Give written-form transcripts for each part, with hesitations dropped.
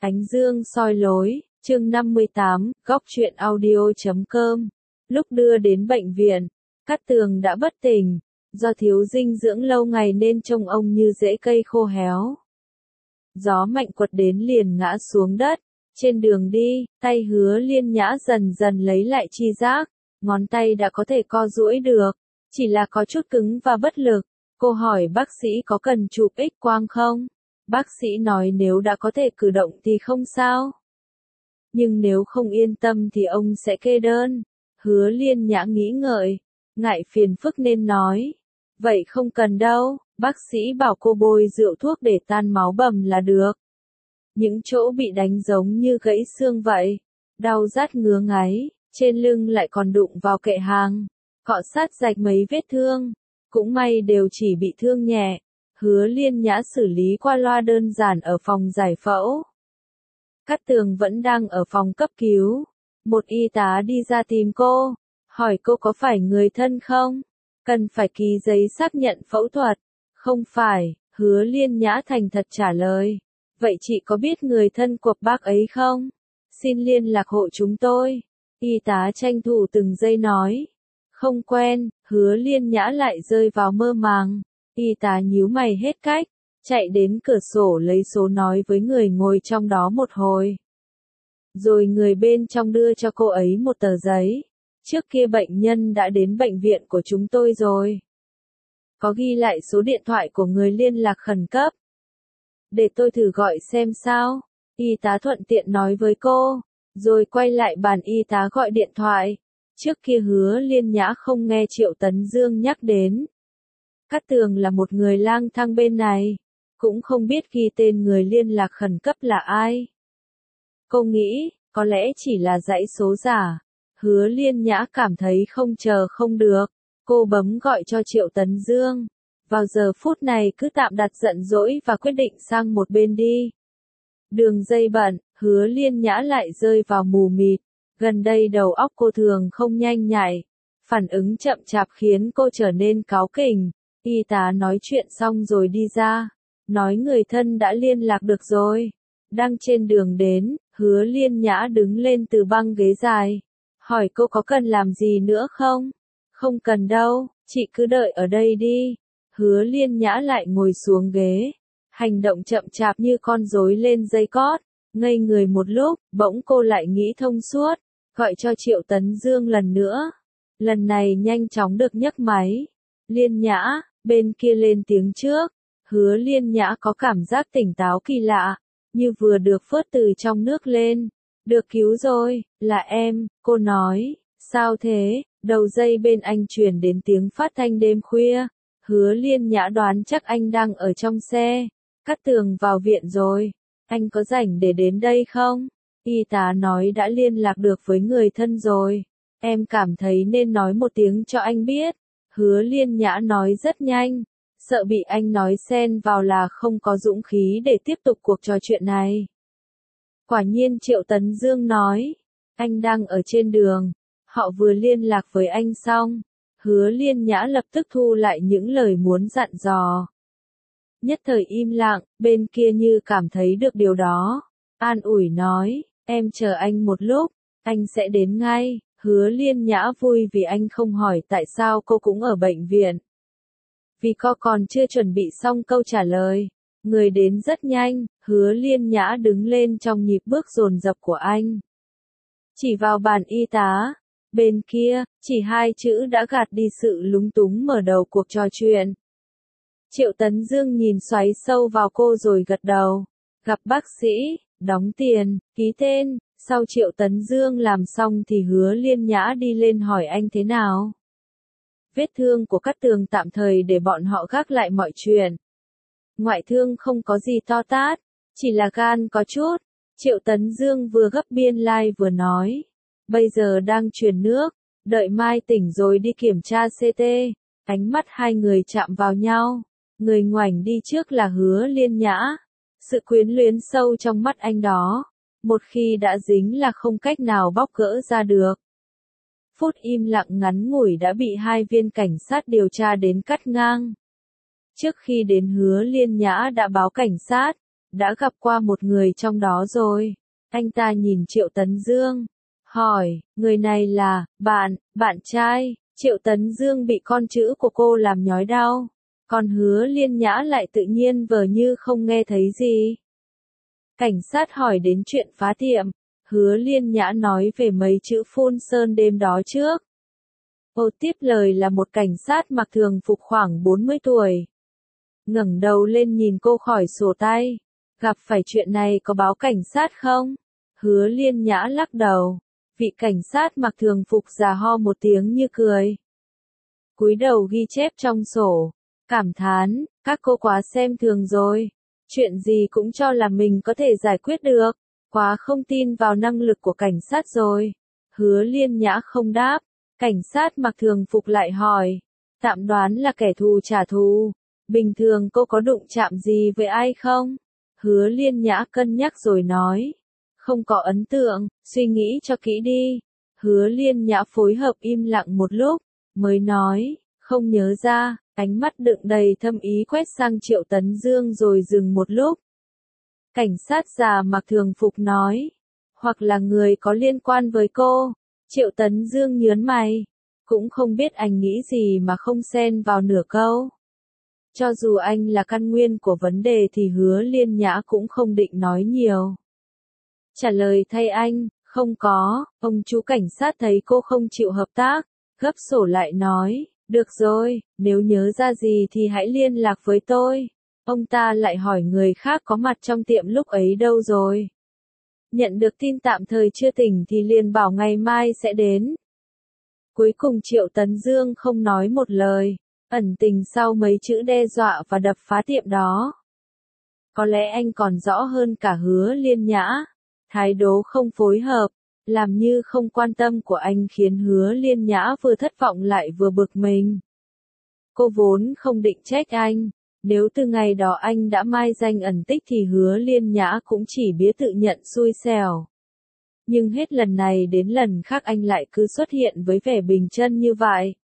Ánh dương soi lối, chương 58, góc truyện audio.com. Lúc đưa đến bệnh viện, Cát Tường đã bất tỉnh, do thiếu dinh dưỡng lâu ngày nên trông ông như rễ cây khô héo. Gió mạnh quật đến liền ngã xuống đất, trên đường đi, tay Hứa Liên Nhã dần dần lấy lại tri giác, ngón tay đã có thể co duỗi được, chỉ là có chút cứng và bất lực. Cô hỏi bác sĩ có cần chụp X-quang không? Bác sĩ nói nếu đã có thể cử động thì không sao. Nhưng nếu không yên tâm thì ông sẽ kê đơn. Hứa Liên Nhã nghĩ ngợi, ngại phiền phức nên nói. Vậy không cần đâu, bác sĩ bảo cô bôi rượu thuốc để tan máu bầm là được. Những chỗ bị đánh giống như gãy xương vậy. Đau rát ngứa ngáy, trên lưng lại còn đụng vào kệ hàng. Cọ sát rạch mấy vết thương. Cũng may đều chỉ bị thương nhẹ. Hứa Liên Nhã xử lý qua loa đơn giản ở phòng giải phẫu. Cát Tường vẫn đang ở phòng cấp cứu. Một y tá đi ra tìm cô, hỏi cô có phải người thân không? Cần phải ký giấy xác nhận phẫu thuật. Không phải, Hứa Liên Nhã thành thật trả lời. Vậy chị có biết người thân của bác ấy không? Xin liên lạc hộ chúng tôi. Y tá tranh thủ từng giây nói. Không quen, Hứa Liên Nhã lại rơi vào mơ màng. Y tá nhíu mày hết cách, chạy đến cửa sổ lấy số nói với người ngồi trong đó một hồi. Rồi người bên trong đưa cho cô ấy một tờ giấy. Trước kia bệnh nhân đã đến bệnh viện của chúng tôi rồi. Có ghi lại số điện thoại của người liên lạc khẩn cấp. Để tôi thử gọi xem sao. Y tá thuận tiện nói với cô, rồi quay lại bàn y tá gọi điện thoại. Trước kia Hứa Liên Nhã không nghe Triệu Tấn Dương nhắc đến. Cát Tường là một người lang thang bên này, cũng không biết ghi tên người liên lạc khẩn cấp là ai. Cô nghĩ, có lẽ chỉ là dãy số giả. Hứa Liên Nhã cảm thấy không chờ không được. Cô bấm gọi cho Triệu Tấn Dương. Vào giờ phút này cứ tạm đặt giận dỗi và quyết định sang một bên đi. Đường dây bận, Hứa Liên Nhã lại rơi vào mù mịt. Gần đây đầu óc cô thường không nhanh nhạy. Phản ứng chậm chạp khiến cô trở nên cáu kỉnh. Y tá nói chuyện xong rồi đi ra. Nói người thân đã liên lạc được rồi. Đang trên đường đến, Hứa Liên Nhã đứng lên từ băng ghế dài. Hỏi cô có cần làm gì nữa không? Không cần đâu, chị cứ đợi ở đây đi. Hứa Liên Nhã lại ngồi xuống ghế. Hành động chậm chạp như con rối lên dây cót. Ngây người một lúc, bỗng cô lại nghĩ thông suốt. Gọi cho Triệu Tấn Dương lần nữa. Lần này nhanh chóng được nhấc máy. Liên Nhã, bên kia lên tiếng trước. Hứa Liên Nhã có cảm giác tỉnh táo kỳ lạ, như vừa được phớt từ trong nước lên. Được cứu rồi, là em, cô nói. Sao thế? Đầu dây bên anh truyền đến tiếng phát thanh đêm khuya. Hứa Liên Nhã đoán chắc anh đang ở trong xe. Cát Tường vào viện rồi. Anh có rảnh để đến đây không? Y tá nói đã liên lạc được với người thân rồi. Em cảm thấy nên nói một tiếng cho anh biết. Hứa Liên Nhã nói rất nhanh. Sợ bị anh nói xen vào là không có dũng khí để tiếp tục cuộc trò chuyện này. Quả nhiên Triệu Tấn Dương nói. Anh đang ở trên đường. Họ vừa liên lạc với anh xong. Hứa Liên Nhã lập tức thu lại những lời muốn dặn dò. Nhất thời im lặng, bên kia như cảm thấy được điều đó. An ủi nói, em chờ anh một lúc, anh sẽ đến ngay. Hứa Liên Nhã vui vì anh không hỏi tại sao cô cũng ở bệnh viện. Vì cô còn chưa chuẩn bị xong câu trả lời. Người đến rất nhanh, Hứa Liên Nhã đứng lên trong nhịp bước dồn dập của anh. Chỉ vào bàn y tá. Bên kia, chỉ hai chữ đã gạt đi sự lúng túng mở đầu cuộc trò chuyện. Triệu Tấn Dương nhìn xoáy sâu vào cô rồi gật đầu. Gặp bác sĩ, đóng tiền, ký tên. Sau Triệu Tấn Dương làm xong thì Hứa Liên Nhã đi lên hỏi anh thế nào. Vết thương của Cát Tường tạm thời để bọn họ gác lại mọi chuyện. Ngoại thương không có gì to tát, chỉ là gan có chút. Triệu Tấn Dương vừa gấp biên lai vừa nói. Bây giờ đang truyền nước, đợi mai tỉnh rồi đi kiểm tra CT. Ánh mắt hai người chạm vào nhau. Người ngoảnh đi trước là Hứa Liên Nhã. Sự quyến luyến sâu trong mắt anh đó. Một khi đã dính là không cách nào bóc gỡ ra được. Phút im lặng ngắn ngủi đã bị hai viên cảnh sát điều tra đến cắt ngang. Trước khi đến Hứa Liên Nhã đã báo cảnh sát. đã gặp qua một người trong đó rồi. Anh ta nhìn Triệu Tấn Dương, hỏi, người này là, bạn trai. Triệu Tấn Dương bị con chữ của cô làm nhói đau. Còn Hứa Liên Nhã lại tự nhiên vờ như không nghe thấy gì. Cảnh sát hỏi đến chuyện phá tiệm. Hứa Liên Nhã nói về mấy chữ phun sơn đêm đó trước. Ô tiếp lời là một cảnh sát mặc thường phục khoảng 40 tuổi. Ngẩng đầu lên nhìn cô khỏi sổ tay. Gặp phải chuyện này có báo cảnh sát không? Hứa Liên Nhã lắc đầu. Vị cảnh sát mặc thường phục già ho một tiếng như cười. Cúi đầu ghi chép trong sổ. Cảm thán, các cô quá xem thường rồi. Chuyện gì cũng cho là mình có thể giải quyết được. Quá không tin vào năng lực của cảnh sát rồi. Hứa Liên Nhã không đáp. Cảnh sát mặc thường phục lại hỏi. Tạm đoán là kẻ thù trả thù. Bình thường cô có đụng chạm gì với ai không? Hứa Liên Nhã cân nhắc rồi nói. Không có ấn tượng, suy nghĩ cho kỹ đi. Hứa Liên Nhã phối hợp im lặng một lúc, mới nói, không nhớ ra, ánh mắt đựng đầy thâm ý quét sang Triệu Tấn Dương rồi dừng một lúc. Cảnh sát già mặc thường phục nói, hoặc là người có liên quan với cô. Triệu Tấn Dương nhớn mày, cũng không biết anh nghĩ gì mà không xen vào nửa câu. Cho dù anh là căn nguyên của vấn đề thì Hứa Liên Nhã cũng không định nói nhiều. Trả lời thay anh, không có, ông chú cảnh sát thấy cô không chịu hợp tác, gấp sổ lại nói, được rồi, nếu nhớ ra gì thì hãy liên lạc với tôi. Ông ta lại hỏi người khác có mặt trong tiệm lúc ấy đâu rồi. Nhận được tin tạm thời chưa tỉnh thì liền bảo ngày mai sẽ đến. Cuối cùng Triệu Tấn Dương không nói một lời, ẩn tình sau mấy chữ đe dọa và đập phá tiệm đó. Có lẽ anh còn rõ hơn cả Hứa Liên Nhã. Thái độ không phối hợp, làm như không quan tâm của anh khiến Hứa Liên Nhã vừa thất vọng lại vừa bực mình. Cô vốn không định trách anh, nếu từ ngày đó anh đã mai danh ẩn tích thì Hứa Liên Nhã cũng chỉ biết tự nhận xui xẻo. Nhưng hết lần này đến lần khác anh lại cứ xuất hiện với vẻ bình chân như vậy.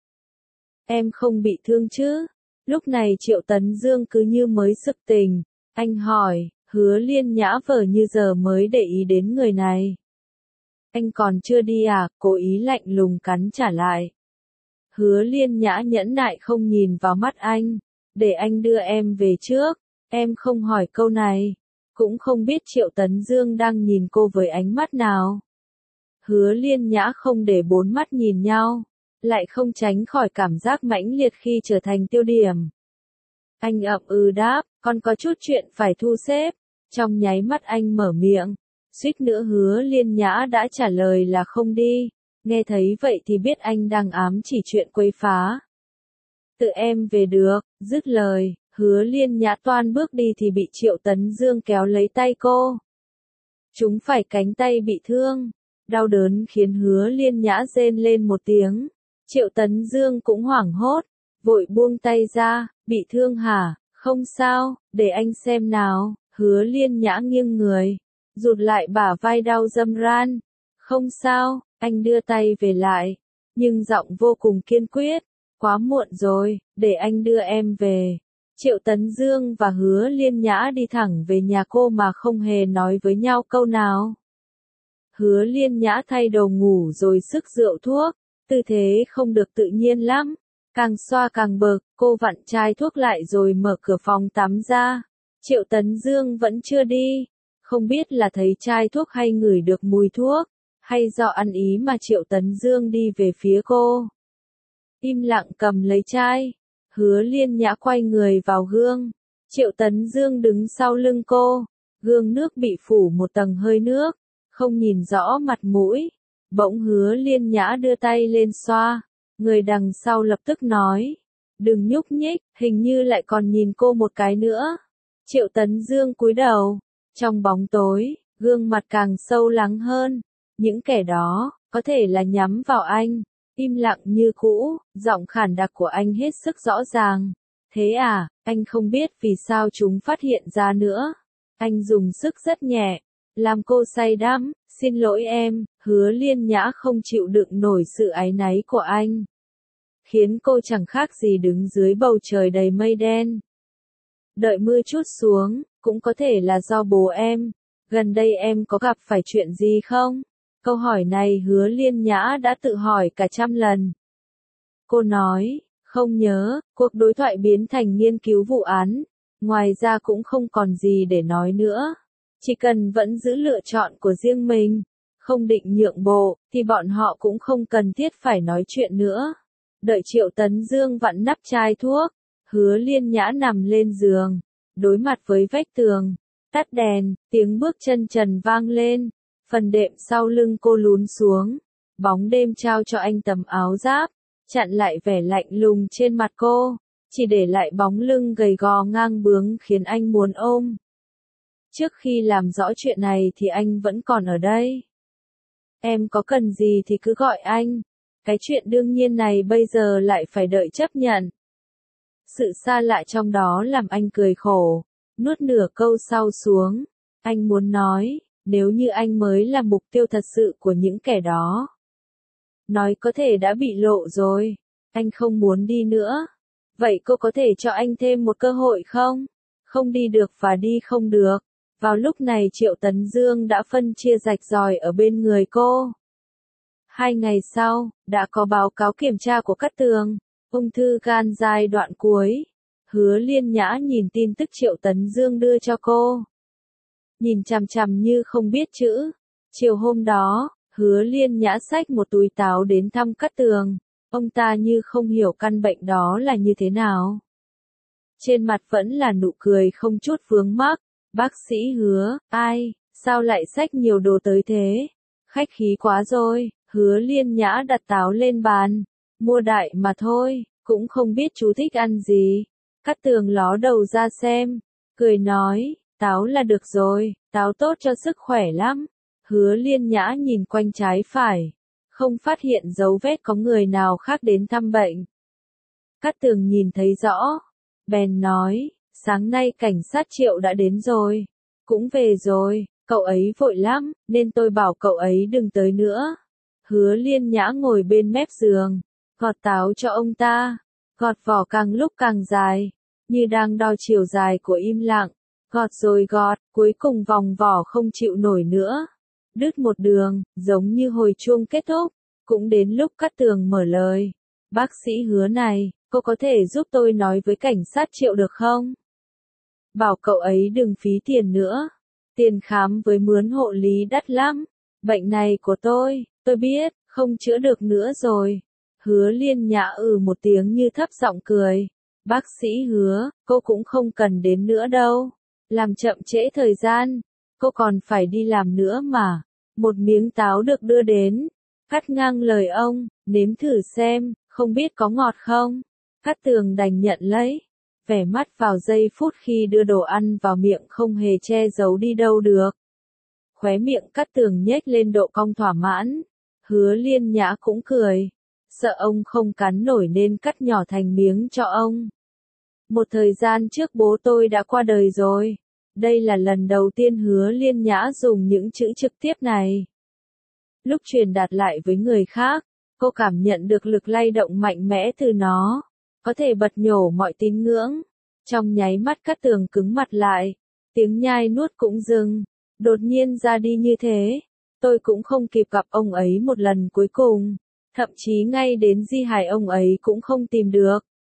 Em không bị thương chứ? Lúc này Triệu Tấn Dương cứ như mới sực tỉnh, anh hỏi. Hứa Liên Nhã vờ như giờ mới để ý đến người này. Anh còn chưa đi à? Cố ý lạnh lùng cắn trả lại. Hứa Liên Nhã nhẫn nại không nhìn vào mắt anh. Để anh đưa em về trước. Em không hỏi câu này. Cũng không biết Triệu Tấn Dương đang nhìn cô với ánh mắt nào. Hứa Liên Nhã không để bốn mắt nhìn nhau. Lại không tránh khỏi cảm giác mãnh liệt khi trở thành tiêu điểm. Anh ậm ừ đáp, còn có chút chuyện phải thu xếp. Trong nháy mắt anh mở miệng, suýt nữa Hứa Liên Nhã đã trả lời là không đi. Nghe thấy vậy thì biết anh đang ám chỉ chuyện quấy phá. Tự em về được, dứt lời, Hứa Liên Nhã toan bước đi thì bị Triệu Tấn Dương kéo lấy tay cô. Chúng phải cánh tay bị thương. Đau đớn khiến Hứa Liên Nhã rên lên một tiếng. Triệu Tấn Dương cũng hoảng hốt, vội buông tay ra, bị thương hả? Không sao, để anh xem nào. Hứa Liên Nhã nghiêng người, rụt lại bả vai đau râm ran. Không sao, anh đưa tay về lại, nhưng giọng vô cùng kiên quyết. Quá muộn rồi, để anh đưa em về. Triệu Tấn Dương và Hứa Liên Nhã đi thẳng về nhà cô mà không hề nói với nhau câu nào. Hứa Liên Nhã thay đồ ngủ rồi sức rượu thuốc, tư thế không được tự nhiên lắm. Càng xoa càng bực, cô vặn chai thuốc lại rồi mở cửa phòng tắm ra. Triệu Tấn Dương vẫn chưa đi, không biết là thấy chai thuốc hay ngửi được mùi thuốc, hay do ăn ý mà Triệu Tấn Dương đi về phía cô. Im lặng cầm lấy chai, Hứa Liên Nhã quay người vào gương, Triệu Tấn Dương đứng sau lưng cô, gương nước bị phủ một tầng hơi nước, không nhìn rõ mặt mũi, bỗng Hứa Liên Nhã đưa tay lên xoa, người đằng sau lập tức nói, đừng nhúc nhích, hình như lại còn nhìn cô một cái nữa. Triệu Tấn Dương cúi đầu, trong bóng tối, gương mặt càng sâu lắng hơn, những kẻ đó, có thể là nhắm vào anh, im lặng như cũ, giọng khản đặc của anh hết sức rõ ràng. Thế à, anh không biết vì sao chúng phát hiện ra nữa. Anh dùng sức rất nhẹ, làm cô say đắm, xin lỗi em. Hứa Liên Nhã không chịu đựng nổi sự áy náy của anh, khiến cô chẳng khác gì đứng dưới bầu trời đầy mây đen. Đợi mưa trút xuống, cũng có thể là do bố em. Gần đây em có gặp phải chuyện gì không? Câu hỏi này Hứa Liên Nhã đã tự hỏi cả trăm lần. Cô nói, không nhớ, cuộc đối thoại biến thành nghiên cứu vụ án. Ngoài ra cũng không còn gì để nói nữa. Chỉ cần vẫn giữ lựa chọn của riêng mình, không định nhượng bộ, thì bọn họ cũng không cần thiết phải nói chuyện nữa. Đợi Triệu Tấn Dương vặn nắp chai thuốc, Hứa Liên Nhã nằm lên giường, đối mặt với vách tường, tắt đèn, tiếng bước chân trần vang lên, phần đệm sau lưng cô lún xuống, bóng đêm trao cho anh tấm áo giáp, chặn lại vẻ lạnh lùng trên mặt cô, chỉ để lại bóng lưng gầy gò ngang bướng khiến anh muốn ôm. Trước khi làm rõ chuyện này thì anh vẫn còn ở đây. Em có cần gì thì cứ gọi anh. Cái chuyện đương nhiên này bây giờ lại phải đợi chấp nhận. Sự xa lạ trong đó làm anh cười khổ, nuốt nửa câu sau xuống. Anh muốn nói, nếu như anh mới là mục tiêu thật sự của những kẻ đó. Nói có thể đã bị lộ rồi, anh không muốn đi nữa. Vậy cô có thể cho anh thêm một cơ hội không? Không đi được và đi không được. Vào lúc này Triệu Tấn Dương đã phân chia rạch ròi ở bên người cô. 2 ngày sau, đã có báo cáo kiểm tra của Cát Tường, ung thư gan giai đoạn cuối. Hứa Liên Nhã nhìn tin tức Triệu Tấn Dương đưa cho cô. Nhìn chằm chằm như không biết chữ. Chiều hôm đó, Hứa Liên Nhã xách một túi táo đến thăm Cát Tường. Ông ta như không hiểu căn bệnh đó là như thế nào. Trên mặt vẫn là nụ cười không chút vướng mắc. Bác sĩ Hứa, ai, sao lại xách nhiều đồ tới thế? Khách khí quá rồi. Hứa Liên Nhã đặt táo lên bàn. Mua đại mà thôi, cũng không biết chú thích ăn gì. Cát Tường ló đầu ra xem, cười nói, táo là được rồi, táo tốt cho sức khỏe lắm. Hứa Liên Nhã nhìn quanh trái phải, không phát hiện dấu vết có người nào khác đến thăm bệnh. Cát Tường nhìn thấy rõ, bèn nói, sáng nay cảnh sát Triệu đã đến rồi, cũng về rồi, cậu ấy vội lắm, nên tôi bảo cậu ấy đừng tới nữa. Hứa Liên Nhã ngồi bên mép giường, gọt táo cho ông ta, gọt vỏ càng lúc càng dài, như đang đo chiều dài của im lặng, gọt rồi gọt, cuối cùng vòng vỏ không chịu nổi nữa. Đứt một đường, giống như hồi chuông kết thúc, cũng đến lúc Cát Tường mở lời. Bác sĩ Hứa này, cô có thể giúp tôi nói với cảnh sát Triệu được không? Bảo cậu ấy đừng phí tiền nữa. Tiền khám với mướn hộ lý đắt lắm. Bệnh này của tôi biết, không chữa được nữa rồi. Hứa Liên Nhã một tiếng như thấp giọng cười. Bác sĩ Hứa, cô cũng không cần đến nữa đâu. Làm chậm trễ thời gian, cô còn phải đi làm nữa mà. Một miếng táo được đưa đến, cắt ngang lời ông, nếm thử xem, không biết có ngọt không? Cát Tường đành nhận lấy. Vẻ mắt vào giây phút khi đưa đồ ăn vào miệng không hề che giấu đi đâu được. Khóe miệng Cát Tường nhếch lên độ cong thỏa mãn. Hứa Liên Nhã cũng cười. Sợ ông không cắn nổi nên cắt nhỏ thành miếng cho ông. Một thời gian trước bố tôi đã qua đời rồi. Đây là lần đầu tiên Hứa Liên Nhã dùng những chữ trực tiếp này. Lúc truyền đạt lại với người khác, cô cảm nhận được lực lay động mạnh mẽ từ nó. Có thể bật nhổ mọi tín ngưỡng. Trong nháy mắt Cát Tường cứng mặt lại. Tiếng nhai nuốt cũng dừng. Đột nhiên ra đi như thế. Tôi cũng không kịp gặp ông ấy một lần cuối cùng. Thậm chí ngay đến di hài ông ấy cũng không tìm được.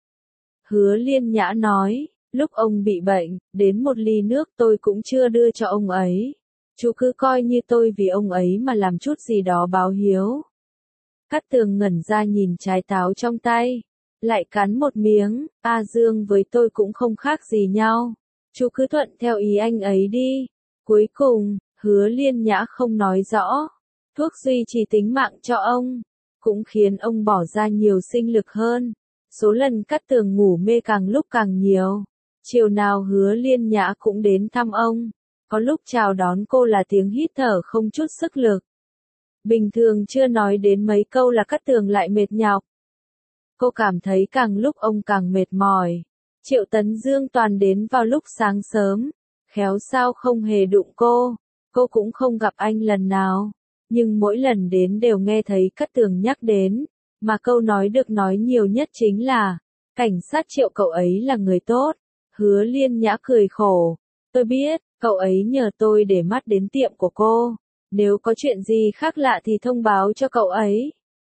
Hứa Liên Nhã nói, lúc ông bị bệnh, đến một ly nước tôi cũng chưa đưa cho ông ấy. Chú cứ coi như tôi vì ông ấy mà làm chút gì đó báo hiếu. Cát Tường ngẩn ra nhìn trái táo trong tay. Lại cắn một miếng, A Dương với tôi cũng không khác gì nhau. Chú cứ thuận theo ý anh ấy đi. Cuối cùng, Hứa Liên Nhã không nói rõ. Thuốc duy trì tính mạng cho ông, cũng khiến ông bỏ ra nhiều sinh lực hơn. Số lần Cát Tường ngủ mê càng lúc càng nhiều. Chiều nào Hứa Liên Nhã cũng đến thăm ông. Có lúc chào đón cô là tiếng hít thở không chút sức lực. Bình thường chưa nói đến mấy câu là Cát Tường lại mệt nhọc. Cô cảm thấy càng lúc ông càng mệt mỏi. Triệu Tấn Dương toàn đến vào lúc sáng sớm. Khéo sao không hề đụng cô. Cô cũng không gặp anh lần nào. Nhưng mỗi lần đến đều nghe thấy Cát Tường nhắc đến. Mà câu nói được nói nhiều nhất chính là, cảnh sát Triệu cậu ấy là người tốt. Hứa Liên Nhã cười khổ. Tôi biết, cậu ấy nhờ tôi để mắt đến tiệm của cô. Nếu có chuyện gì khác lạ thì thông báo cho cậu ấy.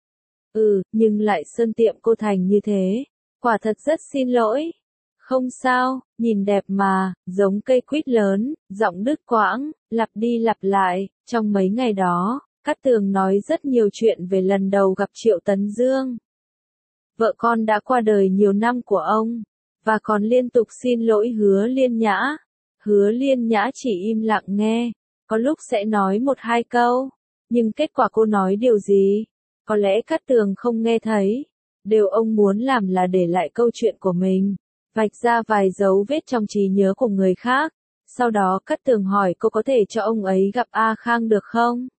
Nhưng lại sơn tiệm cô thành như thế. Quả thật rất xin lỗi. Không sao, nhìn đẹp mà, giống cây quýt lớn, giọng đứt quãng, lặp đi lặp lại. Trong mấy ngày đó, Cát Tường nói rất nhiều chuyện về lần đầu gặp Triệu Tấn Dương. Vợ con đã qua đời nhiều năm của ông, và còn liên tục xin lỗi Hứa Liên Nhã. Hứa Liên Nhã chỉ im lặng nghe, có lúc sẽ nói một hai câu, nhưng kết quả cô nói điều gì? Có lẽ Cát Tường không nghe thấy. Điều ông muốn làm là để lại câu chuyện của mình, vạch ra vài dấu vết trong trí nhớ của người khác. Sau đó Cát Tường hỏi cô có thể cho ông ấy gặp A Khang được không?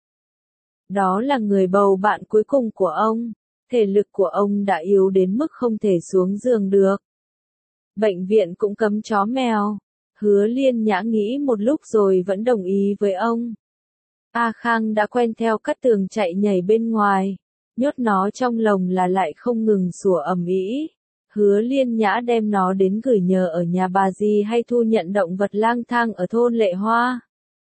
Đó là người bầu bạn cuối cùng của ông. Thể lực của ông đã yếu đến mức không thể xuống giường được. Bệnh viện cũng cấm chó mèo. Hứa Liên Nhã nghĩ một lúc rồi vẫn đồng ý với ông. A Khang đã quen theo Cát Tường chạy nhảy bên ngoài, nhốt nó trong lồng là lại không ngừng sủa ầm ĩ. Hứa Liên Nhã đem nó đến gửi nhờ ở nhà bà dì hay thu nhận động vật lang thang ở thôn Lệ Hoa.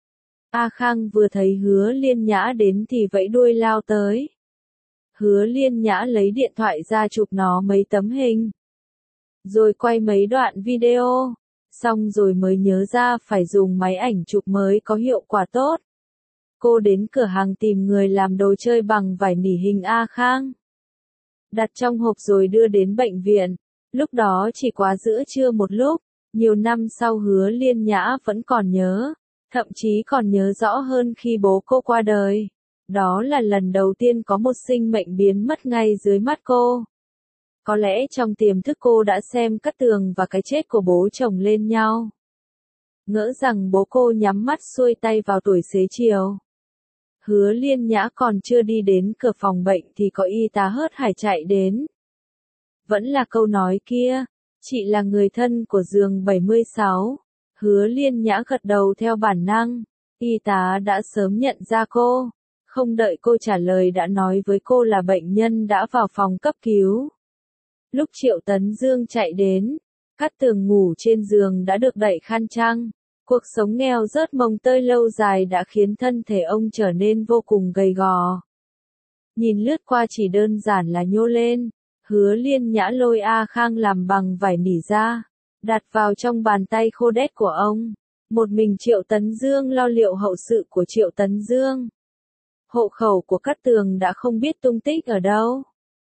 A Khang vừa thấy Hứa Liên Nhã đến thì vẫy đuôi lao tới. Hứa Liên Nhã lấy điện thoại ra chụp nó mấy tấm hình, rồi quay mấy đoạn video, xong rồi mới nhớ ra phải dùng máy ảnh chụp mới có hiệu quả tốt. Cô đến cửa hàng tìm người làm đồ chơi bằng vải nỉ hình A Khang, đặt trong hộp rồi đưa đến bệnh viện. Lúc đó chỉ quá giữa trưa một lúc, nhiều năm sau Hứa Liên Nhã vẫn còn nhớ, thậm chí còn nhớ rõ hơn khi bố cô qua đời. Đó là lần đầu tiên có một sinh mệnh biến mất ngay dưới mắt cô. Có lẽ trong tiềm thức cô đã xem Cát Tường và cái chết của bố chồng lên nhau. Ngỡ rằng bố cô nhắm mắt xuôi tay vào tuổi xế chiều. Hứa Liên Nhã còn chưa đi đến cửa phòng bệnh thì có y tá hớt hải chạy đến. Vẫn là câu nói kia, chị là người thân của giường 76. Hứa Liên Nhã gật đầu theo bản năng. Y tá đã sớm nhận ra cô. Không đợi cô trả lời đã nói với cô là bệnh nhân đã vào phòng cấp cứu. Lúc Triệu Tấn Dương chạy đến, Cát Tường ngủ trên giường đã được đậy khăn trăng. Cuộc sống nghèo rớt mồng tơi lâu dài đã khiến thân thể ông trở nên vô cùng gầy gò. Nhìn lướt qua chỉ đơn giản là nhô lên. Hứa Liên Nhã lôi A Khang làm bằng vải nỉ ra, đặt vào trong bàn tay khô đét của ông. Một mình Triệu Tấn Dương lo liệu hậu sự của Triệu Tấn Dương. Hộ khẩu của Cát Tường đã không biết tung tích ở đâu.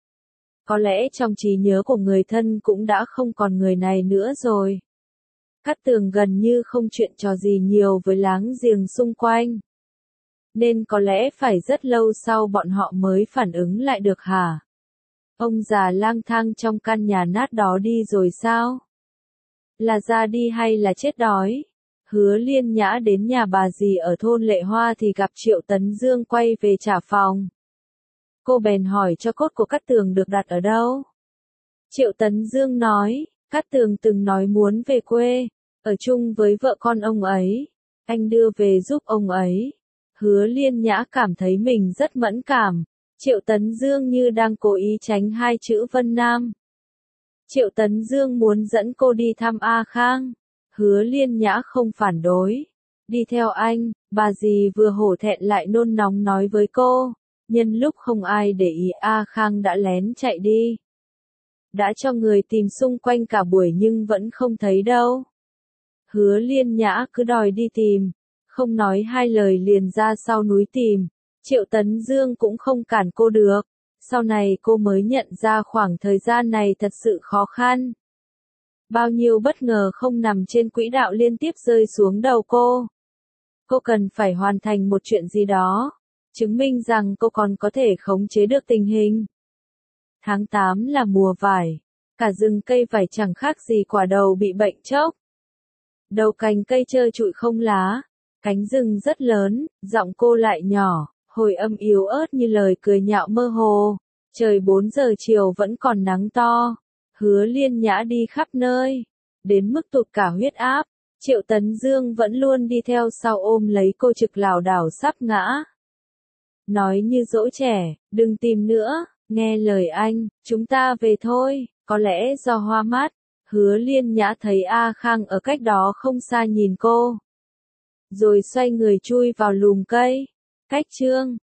Có lẽ trong trí nhớ của người thân cũng đã không còn người này nữa rồi. Cát Tường gần như không chuyện trò gì nhiều với láng giềng xung quanh. Nên có lẽ phải rất lâu sau bọn họ mới phản ứng lại được hả? Ông già lang thang trong căn nhà nát đó đi rồi sao? Là ra đi hay là chết đói? Hứa Liên Nhã đến nhà bà dì ở thôn Lệ Hoa thì gặp Triệu Tấn Dương quay về trả phòng. Cô bèn hỏi cho cốt của Cát Tường được đặt ở đâu. Triệu Tấn Dương nói, Cát Tường từng nói muốn về quê, ở chung với vợ con ông ấy. Anh đưa về giúp ông ấy. Hứa Liên Nhã cảm thấy mình rất mẫn cảm. Triệu Tấn Dương như đang cố ý tránh hai chữ Vân Nam. Triệu Tấn Dương muốn dẫn cô đi thăm A Khang. Hứa Liên Nhã không phản đối. Đi theo anh, bà dì vừa hổ thẹn lại nôn nóng nói với cô. Nhân lúc không ai để ý A Khang đã lén chạy đi. Đã cho người tìm xung quanh cả buổi nhưng vẫn không thấy đâu. Hứa Liên Nhã cứ đòi đi tìm. Không nói hai lời liền ra sau núi tìm. Triệu Tấn Dương cũng không cản cô được. Sau này cô mới nhận ra khoảng thời gian này thật sự khó khăn. Bao nhiêu bất ngờ không nằm trên quỹ đạo liên tiếp rơi xuống đầu cô. Cô cần phải hoàn thành một chuyện gì đó, chứng minh rằng cô còn có thể khống chế được tình hình. Tháng 8 là mùa vải. Cả rừng cây vải chẳng khác gì quả đầu bị bệnh chốc. Đầu cành cây trơ trụi không lá. Cánh rừng rất lớn, giọng cô lại nhỏ, hồi âm yếu ớt như lời cười nhạo mơ hồ. Trời 4 giờ chiều vẫn còn nắng to. Hứa Liên Nhã đi khắp nơi, đến mức tụt cả huyết áp. Triệu Tấn Dương vẫn luôn đi theo sau ôm lấy cô trực lảo đảo sắp ngã. Nói như dỗ trẻ, đừng tìm nữa, nghe lời anh, chúng ta về thôi. Có lẽ do hoa mắt, Hứa Liên Nhã thấy A Khang ở cách đó không xa nhìn cô. rồi xoay người chui vào lùm cây. Cách chương